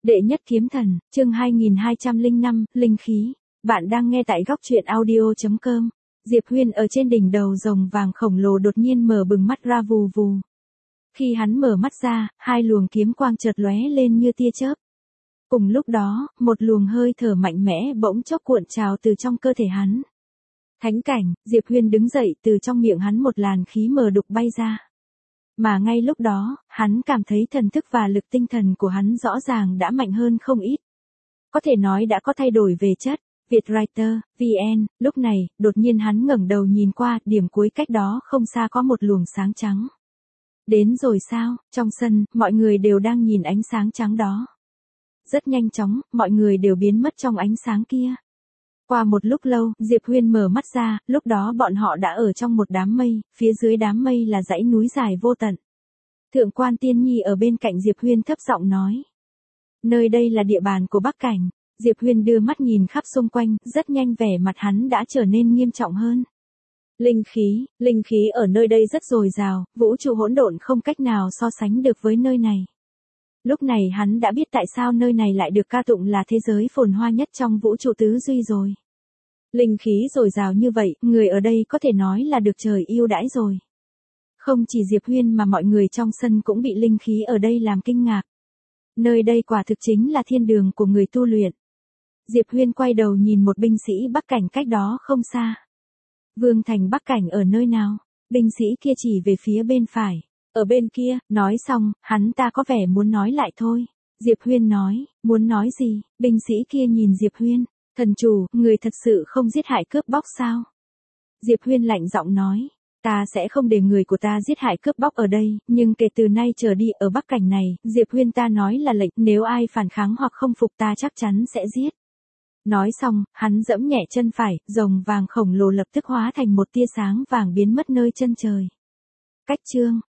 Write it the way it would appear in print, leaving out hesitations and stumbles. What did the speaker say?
Đệ nhất kiếm thần, chương 2205, linh khí. Bạn đang nghe tại góc truyện audio.com. Diệp Huyên ở trên đỉnh đầu rồng vàng khổng lồ đột nhiên mở bừng mắt ra vù vù. Khi hắn mở mắt ra, hai luồng kiếm quang chợt lóe lên như tia chớp. Cùng lúc đó, một luồng hơi thở mạnh mẽ bỗng chốc cuộn trào từ trong cơ thể hắn. Thánh cảnh, Diệp Huyên đứng dậy, từ trong miệng hắn một làn khí mờ đục bay ra. Mà ngay lúc đó, hắn cảm thấy thần thức và lực tinh thần của hắn rõ ràng đã mạnh hơn không ít. Có thể nói đã có thay đổi về chất. Vietwriter, VN, lúc này, đột nhiên hắn ngẩng đầu nhìn qua, điểm cuối cách đó không xa có một luồng sáng trắng. Đến rồi sao? Trong sân, mọi người đều đang nhìn ánh sáng trắng đó. Rất nhanh chóng, mọi người đều biến mất trong ánh sáng kia. Qua một lúc lâu, Diệp Huyên mở mắt ra, lúc đó bọn họ đã ở trong một đám mây, phía dưới đám mây là dãy núi dài vô tận. Thượng quan Tiên Nhi ở bên cạnh Diệp Huyên thấp giọng nói. Nơi đây là địa bàn của Bắc Cảnh. Diệp Huyên đưa mắt nhìn khắp xung quanh, rất nhanh vẻ mặt hắn đã trở nên nghiêm trọng hơn. Linh khí ở nơi đây rất dồi dào, vũ trụ hỗn độn không cách nào so sánh được với nơi này. Lúc này hắn đã biết tại sao nơi này lại được ca tụng là thế giới phồn hoa nhất trong vũ trụ tứ duy rồi. Linh khí dồi dào như vậy, người ở đây có thể nói là được trời yêu đãi rồi. Không chỉ Diệp Huyên mà mọi người trong sân cũng bị linh khí ở đây làm kinh ngạc. Nơi đây quả thực chính là thiên đường của người tu luyện. Diệp Huyên quay đầu nhìn một binh sĩ Bắc Cảnh cách đó không xa. Vương thành Bắc Cảnh ở nơi nào? Binh sĩ kia chỉ về phía bên phải. Ở bên kia, nói xong, hắn ta có vẻ muốn nói lại thôi. Diệp Huyên nói, muốn nói gì? Binh sĩ kia nhìn Diệp Huyên. Thần chủ, người thật sự không giết hại cướp bóc sao? Diệp Huyên lạnh giọng nói, ta sẽ không để người của ta giết hại cướp bóc ở đây, nhưng kể từ nay trở đi ở Bắc Cảnh này, Diệp Huyên ta nói là lệnh, nếu ai phản kháng hoặc không phục ta chắc chắn sẽ giết. Nói xong, hắn giẫm nhẹ chân phải, rồng vàng khổng lồ lập tức hóa thành một tia sáng vàng biến mất nơi chân trời. Cách chương